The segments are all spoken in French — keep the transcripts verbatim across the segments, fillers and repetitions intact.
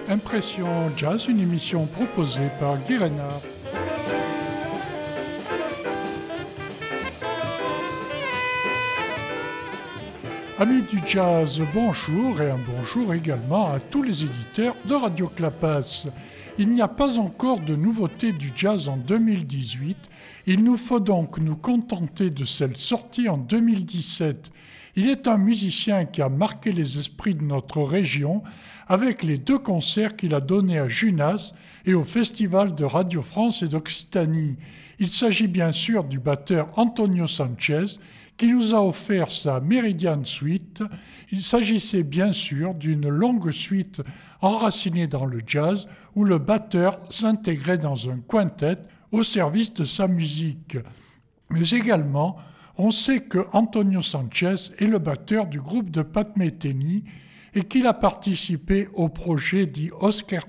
Impression Jazz, une émission proposée par Guy Reynard. Amis du jazz, bonjour et un bonjour également à tous les éditeurs de Radio Clapas. Il n'y a pas encore de nouveautés du jazz en deux mille dix-huit, il nous faut donc nous contenter de celle sortie en deux mille dix-sept. Il est un musicien qui a marqué les esprits de notre région avec les deux concerts qu'il a donnés à Junas et au Festival de Radio France et d'Occitanie. Il s'agit bien sûr du batteur Antonio Sanchez qui nous a offert sa Meridian Suite. Il s'agissait bien sûr d'une longue suite enracinée dans le jazz où le batteur s'intégrait dans un quintet au service de sa musique. Mais également, on sait que Antonio Sanchez est le batteur du groupe de Pat Metheny et qu'il a participé au projet dit Oscar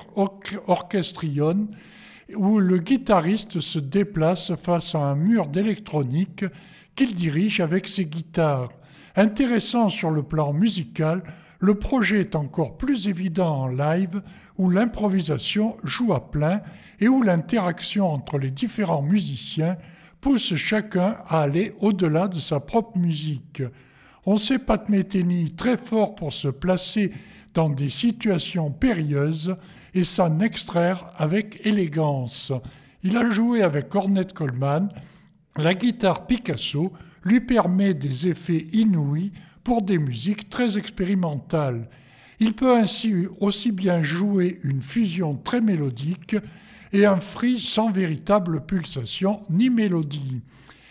Orchestrion où le guitariste se déplace face à un mur d'électronique qu'il dirige avec ses guitares. Intéressant sur le plan musical, le projet est encore plus évident en live où l'improvisation joue à plein et où l'interaction entre les différents musiciens pousse chacun à aller au-delà de sa propre musique. On sait Pat Metheny très fort pour se placer dans des situations périlleuses et s'en extraire avec élégance. Il a joué avec Ornette Coleman. La guitare Picasso lui permet des effets inouïs pour des musiques très expérimentales. Il peut ainsi aussi bien jouer une fusion très mélodique et un free sans véritable pulsation ni mélodie.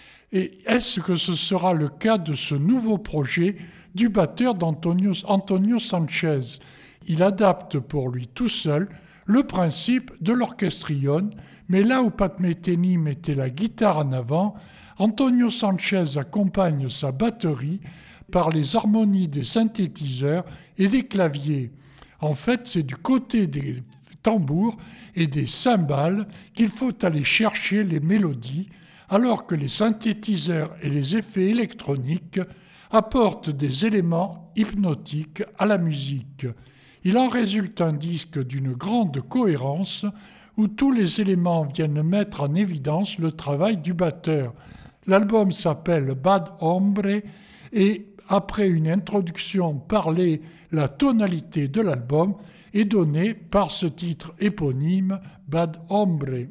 Et est-ce que ce sera le cas de ce nouveau projet du batteur d'Antonio Antonio Sanchez? Il adapte pour lui tout seul le principe de l'orchestrion, mais là où Pat Metheny mettait la guitare en avant, Antonio Sanchez accompagne sa batterie par les harmonies des synthétiseurs et des claviers. En fait, c'est du côté des tambours et des cymbales qu'il faut aller chercher les mélodies, alors que les synthétiseurs et les effets électroniques apportent des éléments hypnotiques à la musique. Il en résulte un disque d'une grande cohérence où tous les éléments viennent mettre en évidence le travail du batteur. L'album s'appelle Bad Hombre et après une introduction parlée, la tonalité de l'album est donnée par ce titre éponyme Bad Hombre.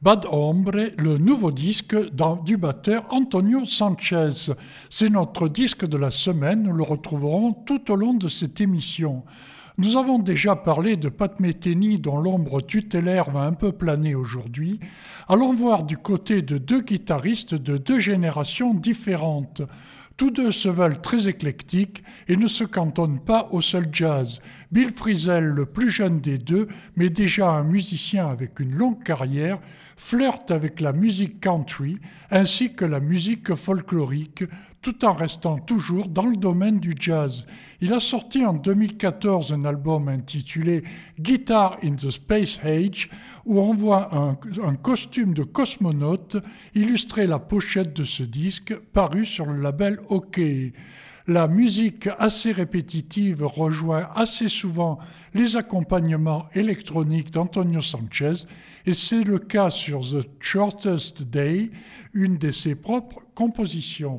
Bad Hombre, le nouveau disque dans- du batteur Antonio Sanchez. C'est notre disque de la semaine, nous le retrouverons tout au long de cette émission. Nous avons déjà parlé de Pat Metheny dont l'ombre tutélaire va un peu planer aujourd'hui. Allons voir du côté de deux guitaristes de deux générations différentes. Tous deux se veulent très éclectiques et ne se cantonnent pas au seul jazz. Bill Frisell, le plus jeune des deux, mais déjà un musicien avec une longue carrière, flirte avec la musique country ainsi que la musique folklorique, tout en restant toujours dans le domaine du jazz. Il a sorti en deux mille quatorze un album intitulé Guitar in the Space Age, où on voit un, un costume de cosmonaute illustrer la pochette de ce disque paru sur le label OK. La musique assez répétitive rejoint assez souvent les accompagnements électroniques d'Antonio Sanchez et c'est le cas sur The Shortest Day, une de ses propres compositions.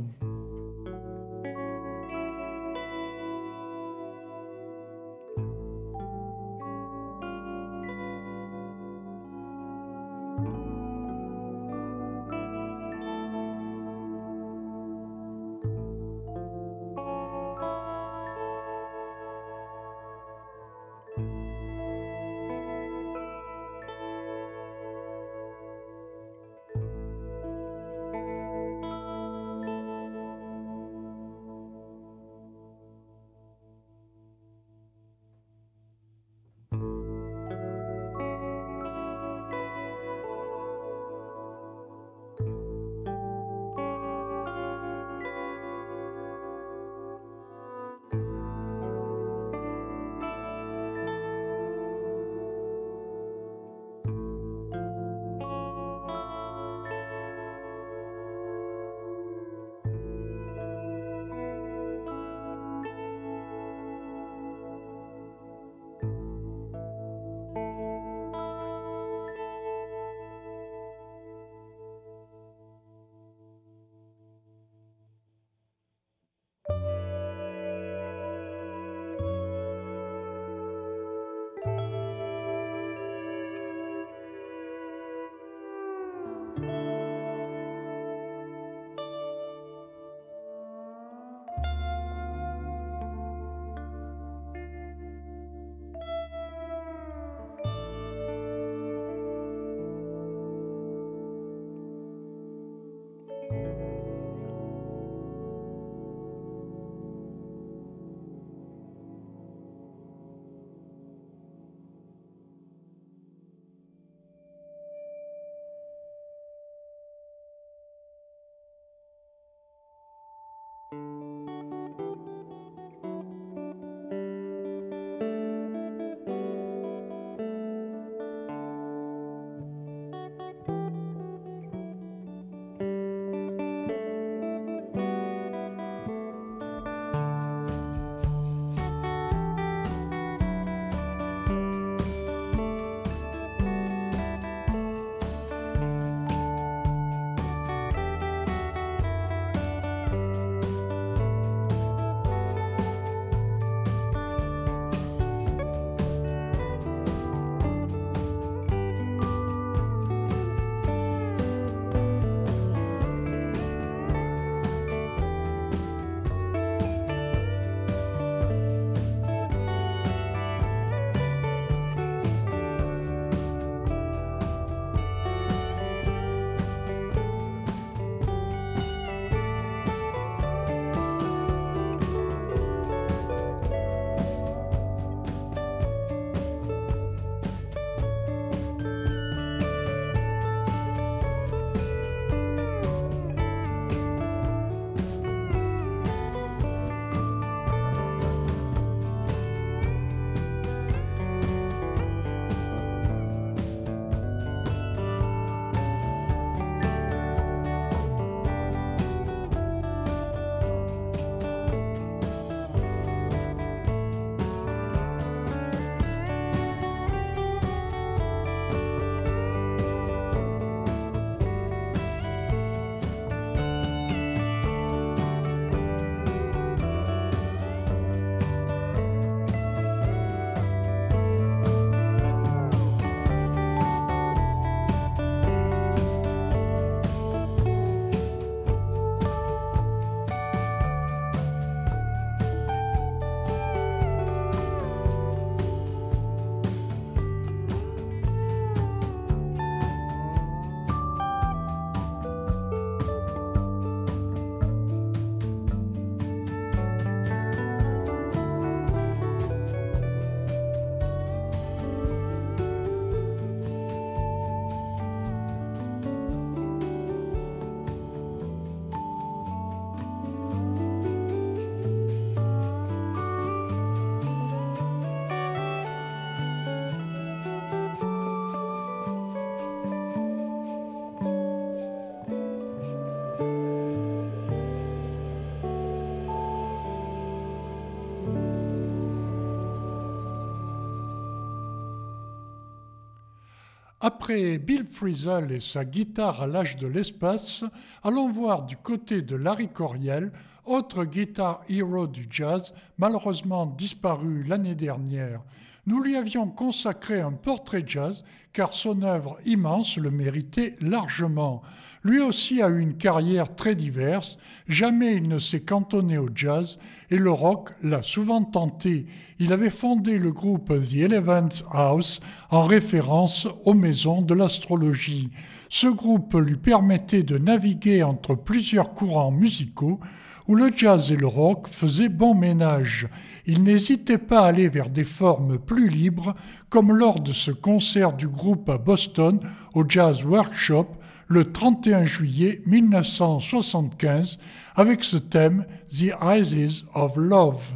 Après Bill Frisell et sa guitare à l'âge de l'espace, allons voir du côté de Larry Coryell, autre guitar hero du jazz, malheureusement disparu l'année dernière. Nous lui avions consacré un portrait jazz car son œuvre immense le méritait largement. Lui aussi a eu une carrière très diverse, jamais il ne s'est cantonné au jazz et le rock l'a souvent tenté. Il avait fondé le groupe The Eleventh House en référence aux maisons de l'astrologie. Ce groupe lui permettait de naviguer entre plusieurs courants musicaux où le jazz et le rock faisaient bon ménage. Il n'hésitait pas à aller vers des formes plus libres, comme lors de ce concert du groupe à Boston au Jazz Workshop le trente et un juillet mille neuf cent soixante-quinze avec ce thème The Isis of Love.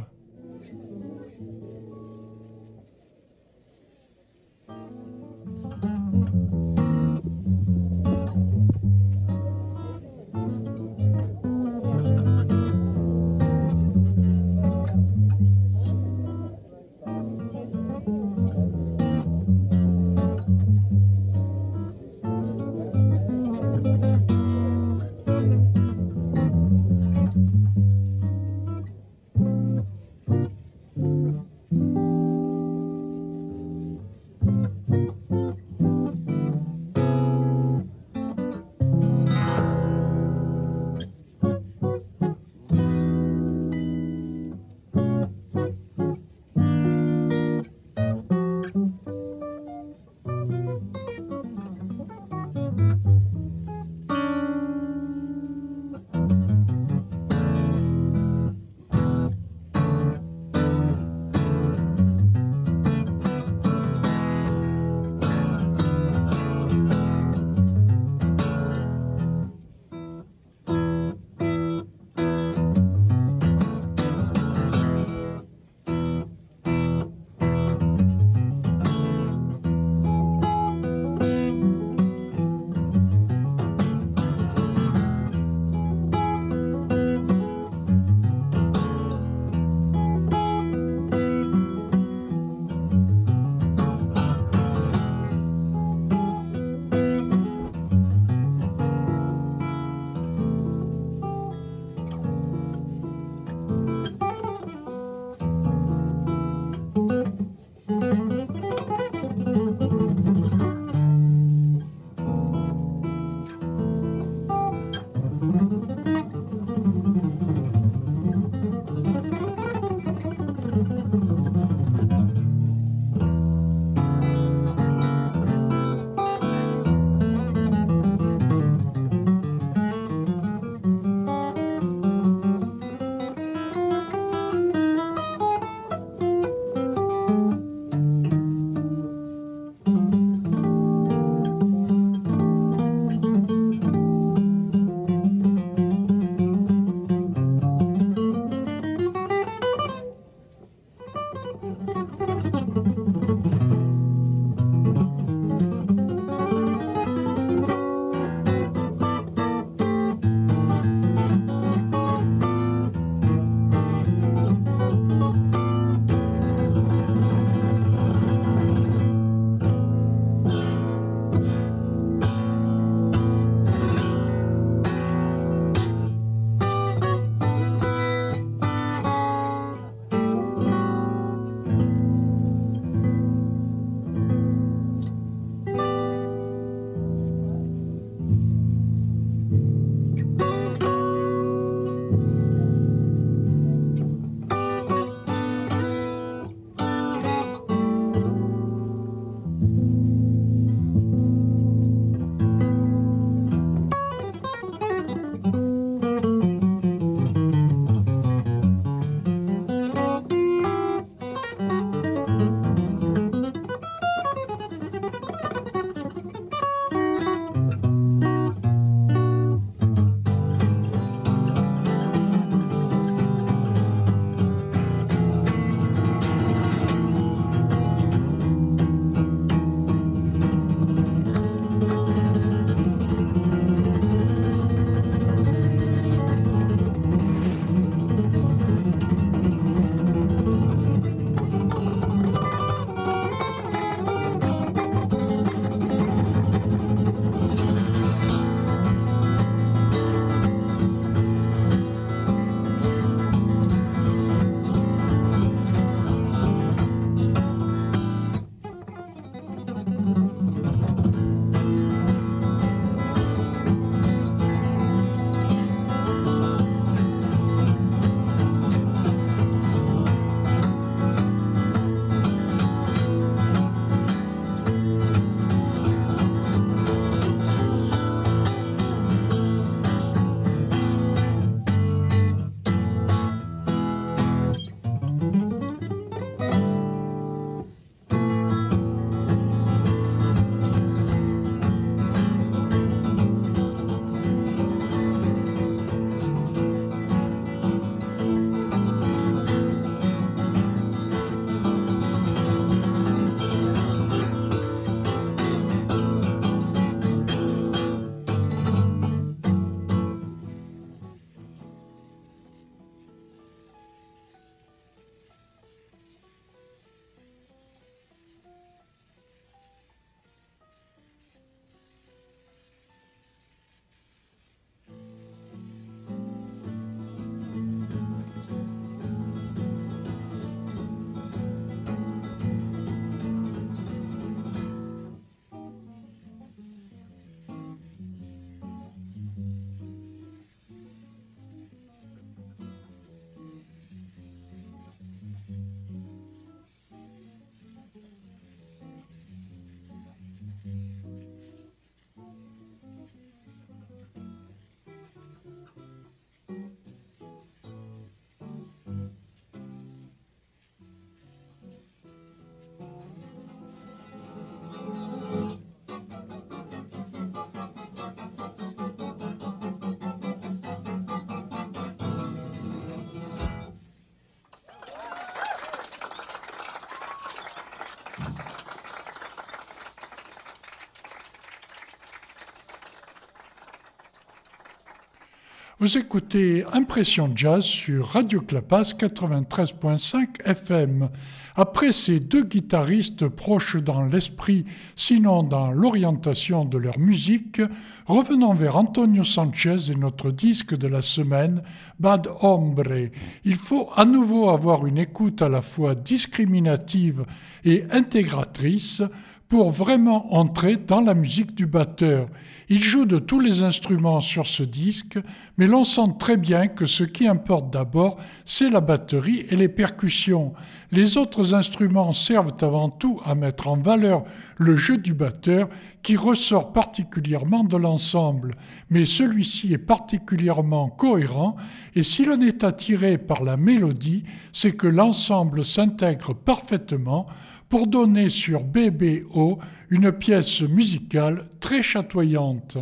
Vous écoutez Impression Jazz sur Radio Clapas quatre-vingt-treize virgule cinq F M. Après ces deux guitaristes proches dans l'esprit, sinon dans l'orientation de leur musique, revenons vers Antonio Sanchez et notre disque de la semaine, Bad Hombre. Il faut à nouveau avoir une écoute à la fois discriminative et intégratrice pour vraiment entrer dans la musique du batteur. Il joue de tous les instruments sur ce disque, mais l'on sent très bien que ce qui importe d'abord, c'est la batterie et les percussions. Les autres instruments servent avant tout à mettre en valeur le jeu du batteur qui ressort particulièrement de l'ensemble. Mais celui-ci est particulièrement cohérent et si l'on est attiré par la mélodie, c'est que l'ensemble s'intègre parfaitement pour donner sur B B O une pièce musicale très chatoyante.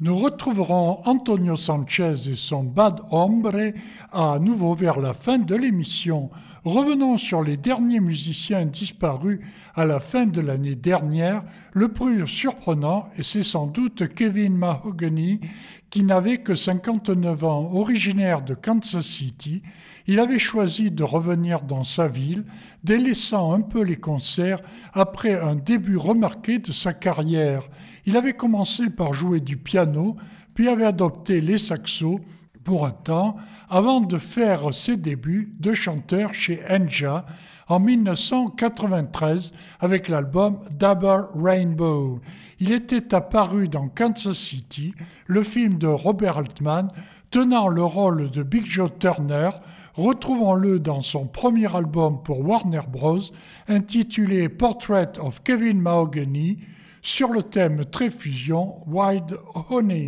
Nous retrouverons Antonio Sanchez et son Bad Hombre à nouveau vers la fin de l'émission. Revenons sur les derniers musiciens disparus à la fin de l'année dernière. Le plus surprenant, et c'est sans doute Kevin Mahogany, qui n'avait que cinquante-neuf ans, originaire de Kansas City. Il avait choisi de revenir dans sa ville, délaissant un peu les concerts après un début remarqué de sa carrière. Il avait commencé par jouer du piano, puis avait adopté les saxos pour un temps, avant de faire ses débuts de chanteur chez Enja en dix-neuf cent quatre-vingt-treize avec l'album Double Rainbow. Il était apparu dans Kansas City, le film de Robert Altman, tenant le rôle de Big Joe Turner. Retrouvons-le dans son premier album pour Warner Bros, intitulé Portrait of Kevin Mahogany, sur le thème très fusion Wild Honey.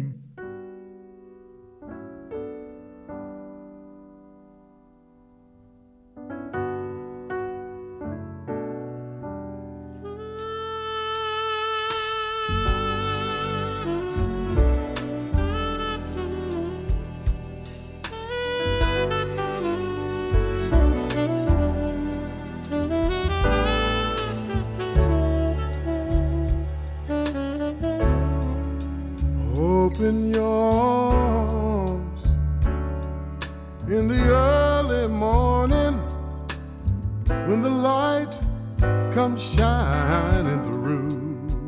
Open your arms in the early morning when the light comes shining through.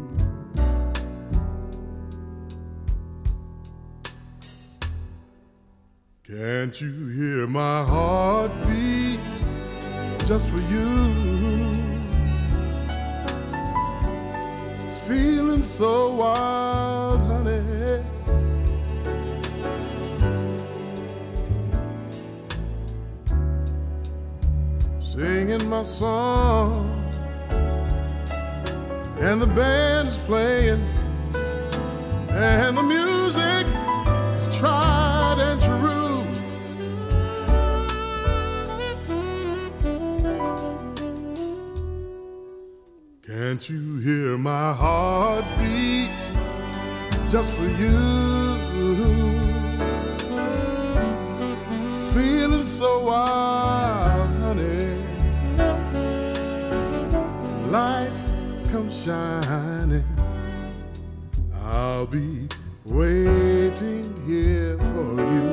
Can't you hear my heart beat just for you? It's feeling so wild, honey. Singing my song, and the band's playing, and the music is tried and true. Can't you hear my heart beat just for you? It's feeling so wild, honey. Light comes shining, I'll be waiting here for you.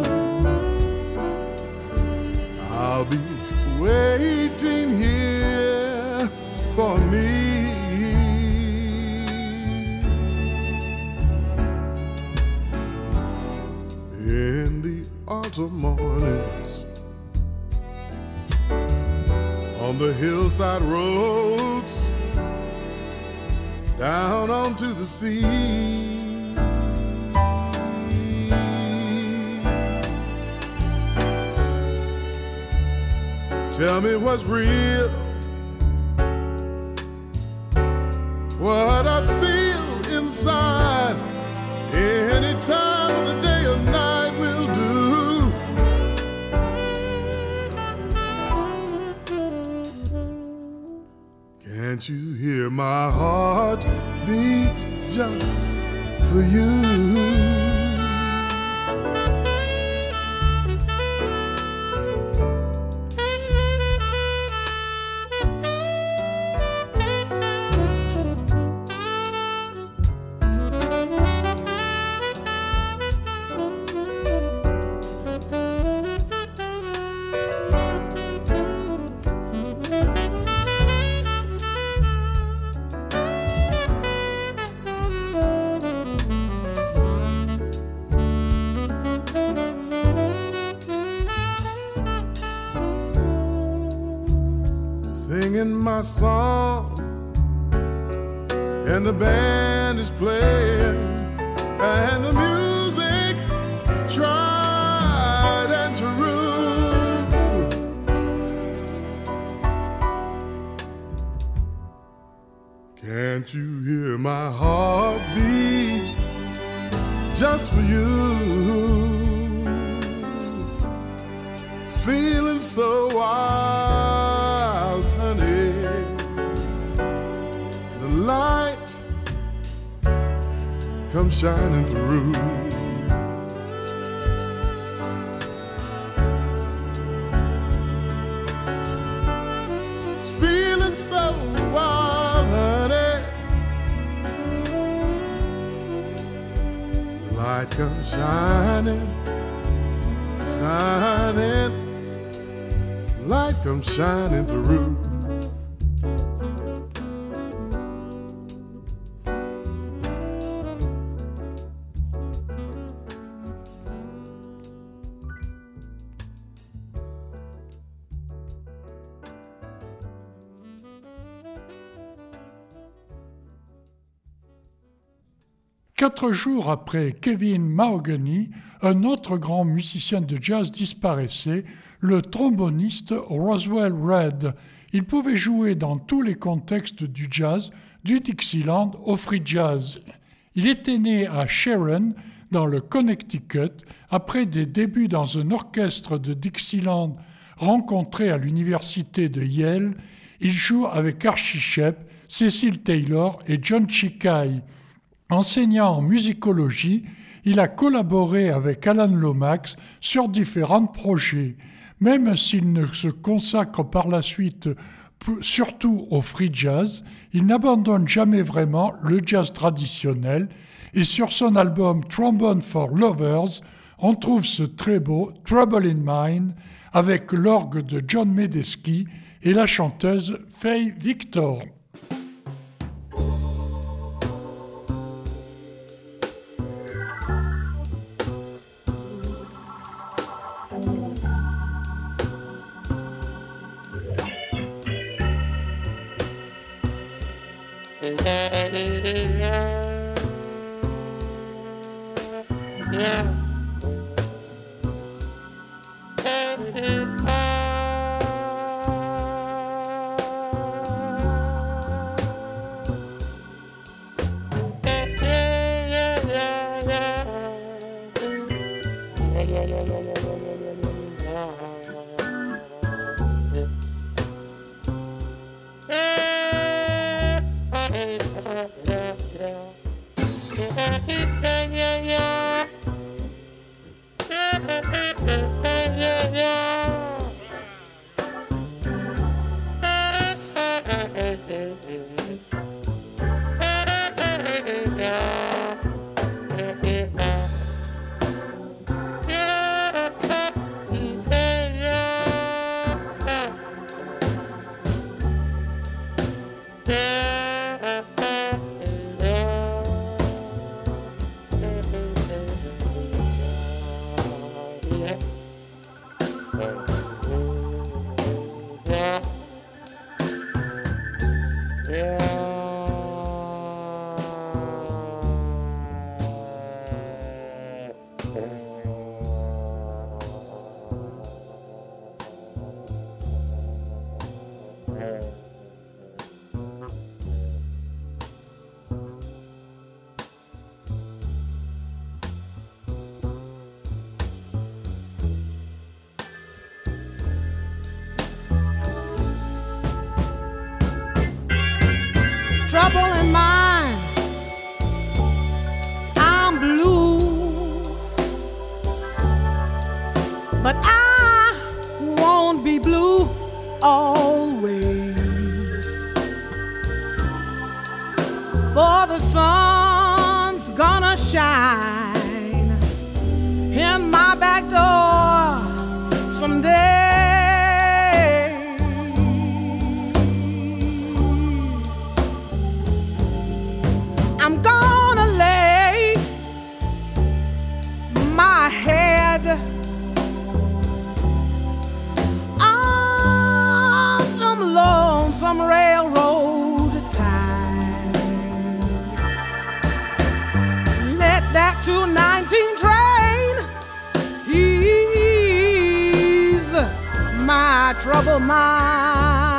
I'll be waiting here for me. In the autumn mornings, on the hillside roads, down onto the sea. Tell me what's real, what I feel inside. Any time of the day or night will do. Can't you hear my heart beat just for you? Singing my song, and the band is playing, and the music is tried and true. Can't you hear my heart beat just for you? It's feeling so wild, honey. The light comes shining through. light comes shining, shining, light comes shining through. Quatre jours après Kevin Mahogany, un autre grand musicien de jazz disparaissait, le tromboniste Roswell Red. Il pouvait jouer dans tous les contextes du jazz, du Dixieland au free jazz. Il était né à Sharon, dans le Connecticut, après des débuts dans un orchestre de Dixieland rencontré à l'université de Yale. Il joue avec Archie Shepp, Cecil Taylor et John Chikai. Enseignant en musicologie, il a collaboré avec Alan Lomax sur différents projets. Même s'il ne se consacre par la suite surtout au free jazz, il n'abandonne jamais vraiment le jazz traditionnel et sur son album Trombone for Lovers, on trouve ce très beau Trouble in Mind avec l'orgue de John Medeski et la chanteuse Faye Victor. Trouble in mind, I'm blue, but I won't be blue always, for the sun's gonna shine in my back door someday. I'm gonna lay my head on some lonesome railroad tie. Let that two nineteen train ease my troubled mind.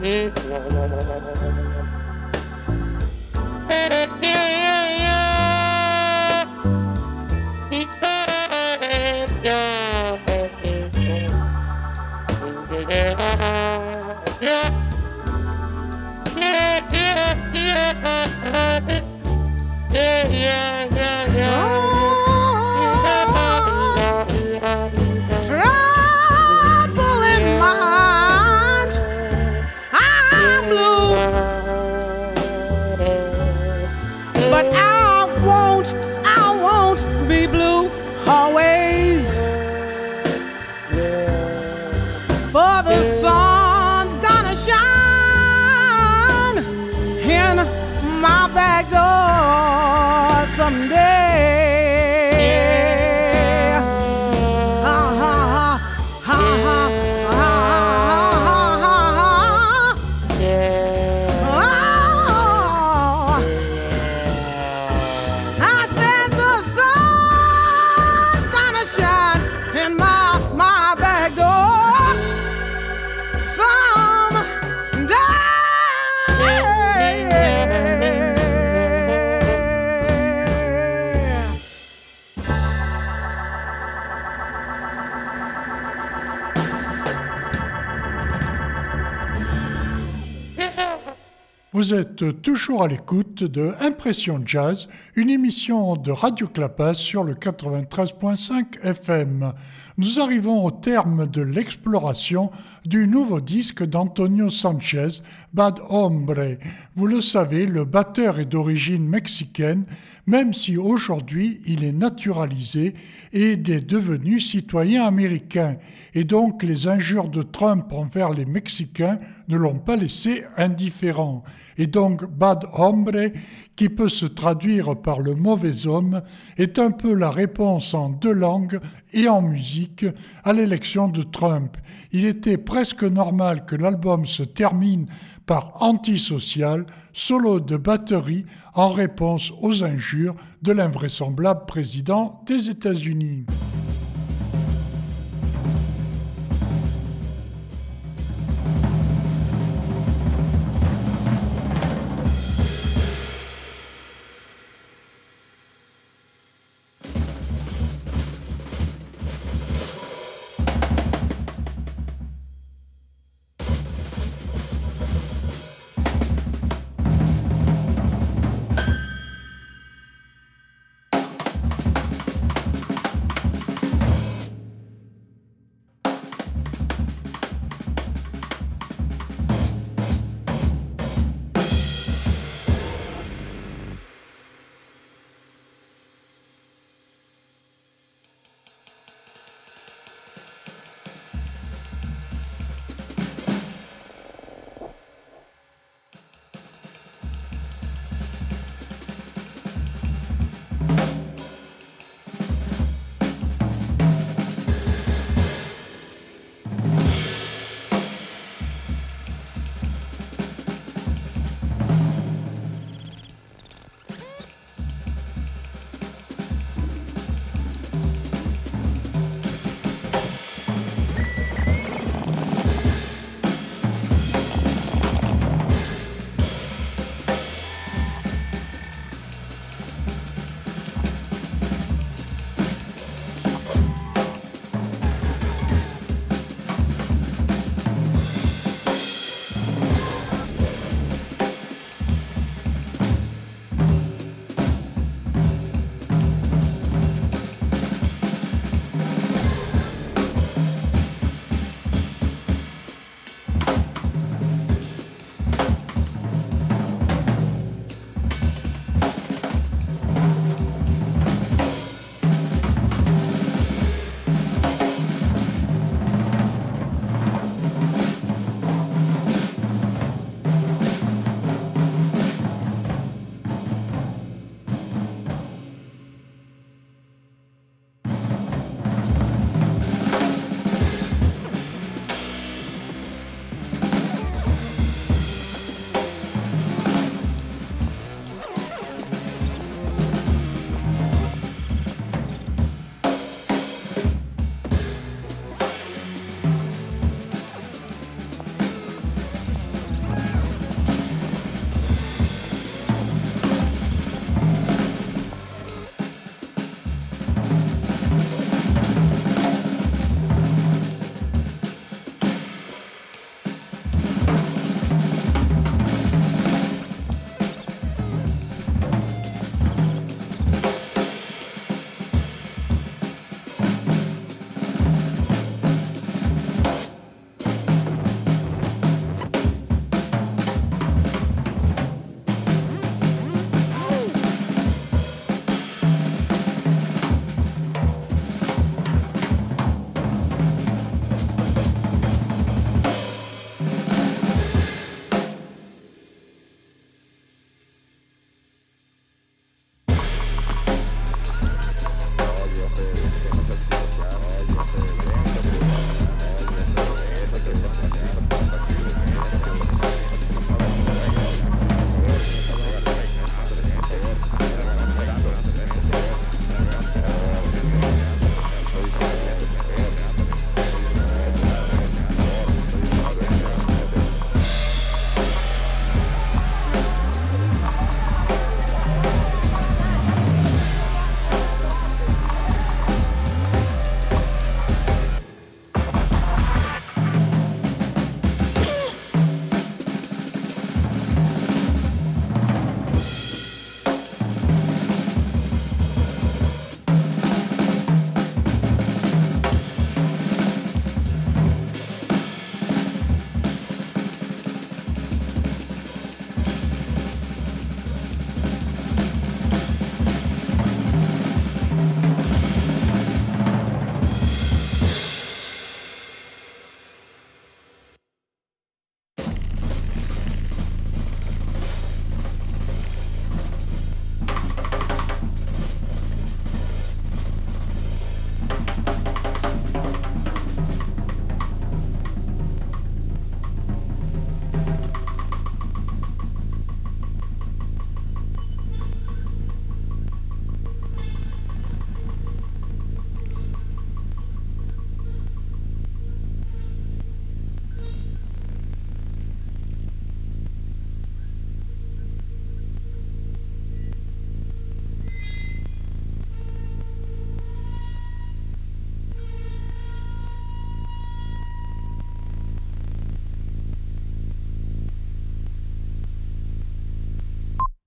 Vous êtes toujours à l'écoute de Impression Jazz, une émission de Radio Clapas sur le quatre-vingt-treize virgule cinq F M. Nous arrivons au terme de l'exploration du nouveau disque d'Antonio Sanchez, Bad Hombre. Vous le savez, le batteur est d'origine mexicaine, même si aujourd'hui il est naturalisé et est devenu citoyen américain. Et donc les injures de Trump envers les Mexicains ne l'ont pas laissé indifférent. Et donc Bad Hombre, qui peut se traduire par le mauvais homme, est un peu la réponse en deux langues et en musique à l'élection de Trump. Il était presque normal que l'album se termine par Antisocial, solo de batterie en réponse aux injures de l'invraisemblable président des États-Unis.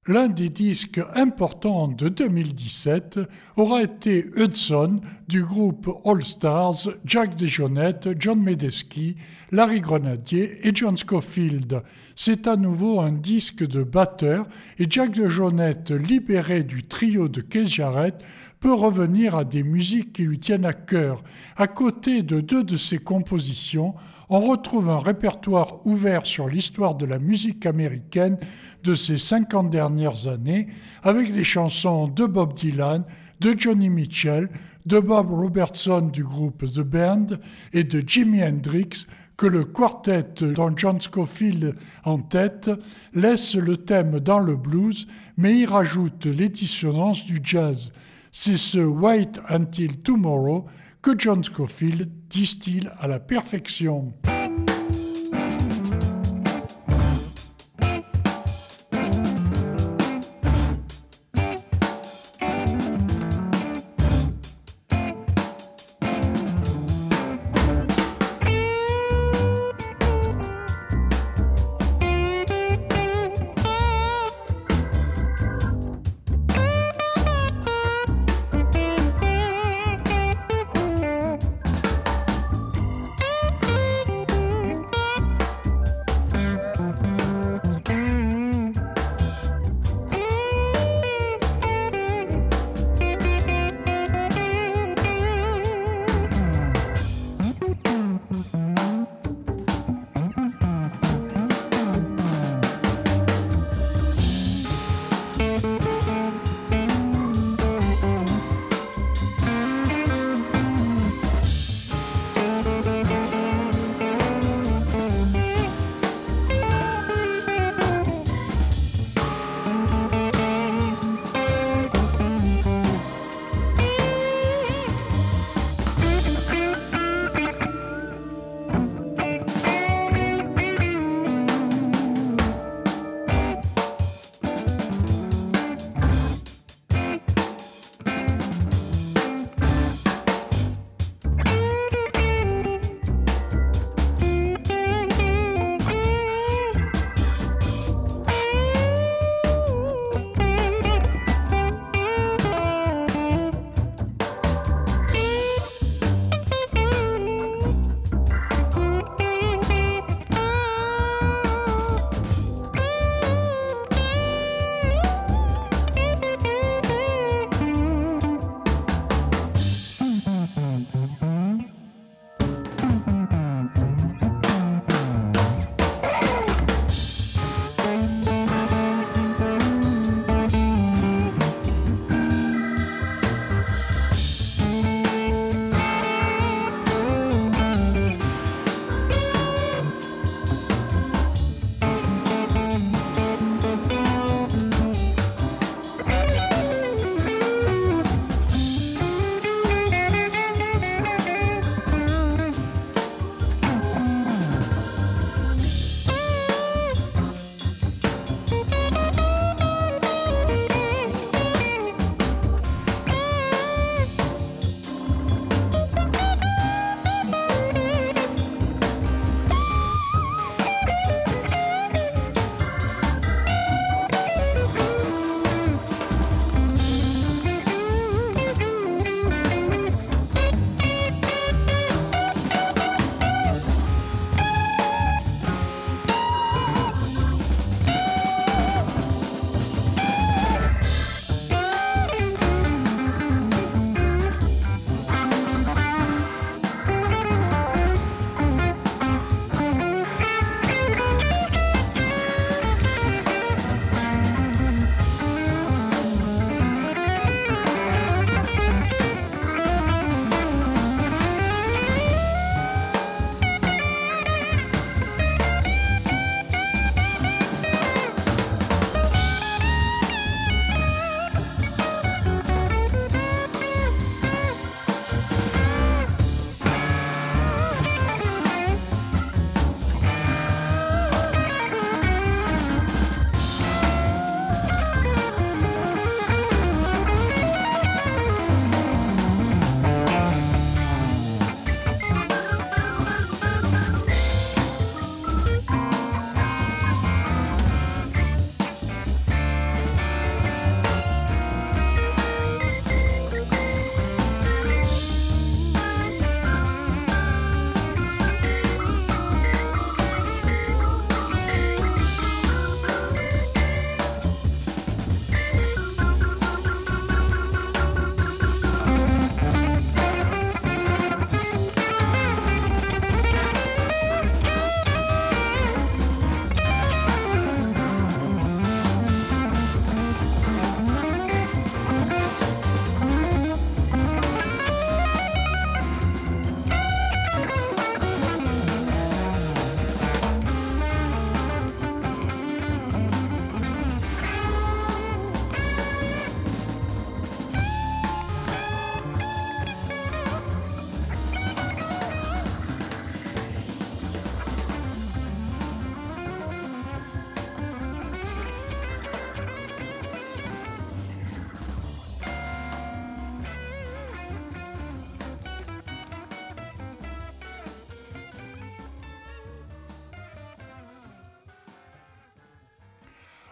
L'un des disques importants de deux mille dix-sept aura été Hudson du groupe All Stars, Jack DeJohnette, John Medeski, Larry Grenadier et John Scofield. C'est à nouveau un disque de batteur et Jack DeJohnette, libéré du trio de Keith Jarrett, peut revenir à des musiques qui lui tiennent à cœur. À côté de deux de ses compositions, on retrouve un répertoire ouvert sur l'histoire de la musique américaine de ces cinquante dernières années, avec des chansons de Bob Dylan, de Johnny Mitchell, de Bob Robertson du groupe The Band et de Jimi Hendrix, que le quartet dont John Scofield en tête laisse le thème dans le blues, mais y rajoute les dissonances du jazz. C'est ce Wait Until Tomorrow que John Scofield distille à la perfection.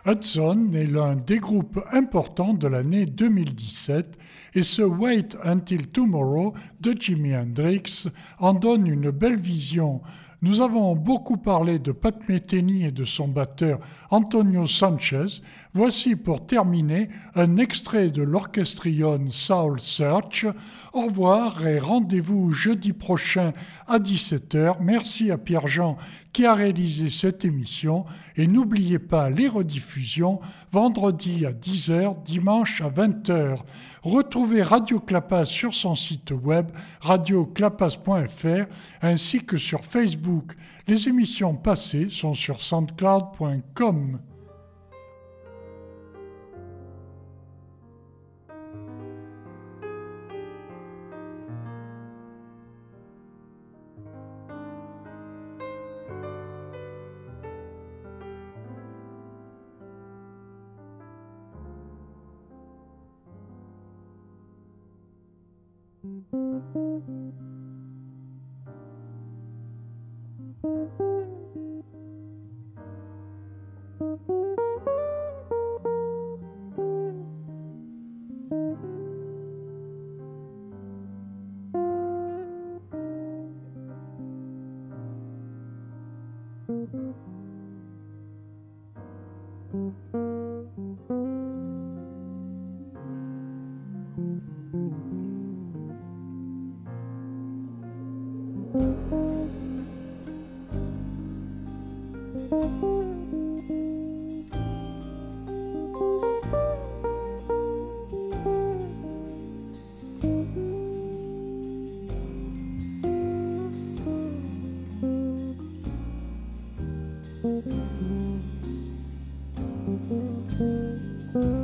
Hudson est l'un des groupes importants de l'année deux mille dix-sept et ce Wait Until Tomorrow de Jimi Hendrix en donne une belle vision. Nous avons beaucoup parlé de Pat Metheny et de son batteur Antonio Sanchez. Voici pour terminer un extrait de l'Orchestrion Soul Search. Au revoir et rendez-vous jeudi prochain à dix-sept heures. Merci à Pierre-Jean qui a réalisé cette émission. Et n'oubliez pas les rediffusions vendredi à dix heures, dimanche à vingt heures. Retrouvez Radio Clapas sur son site web radio clapas point f r ainsi que sur Facebook. Les émissions passées sont sur soundcloud point com. Thank you.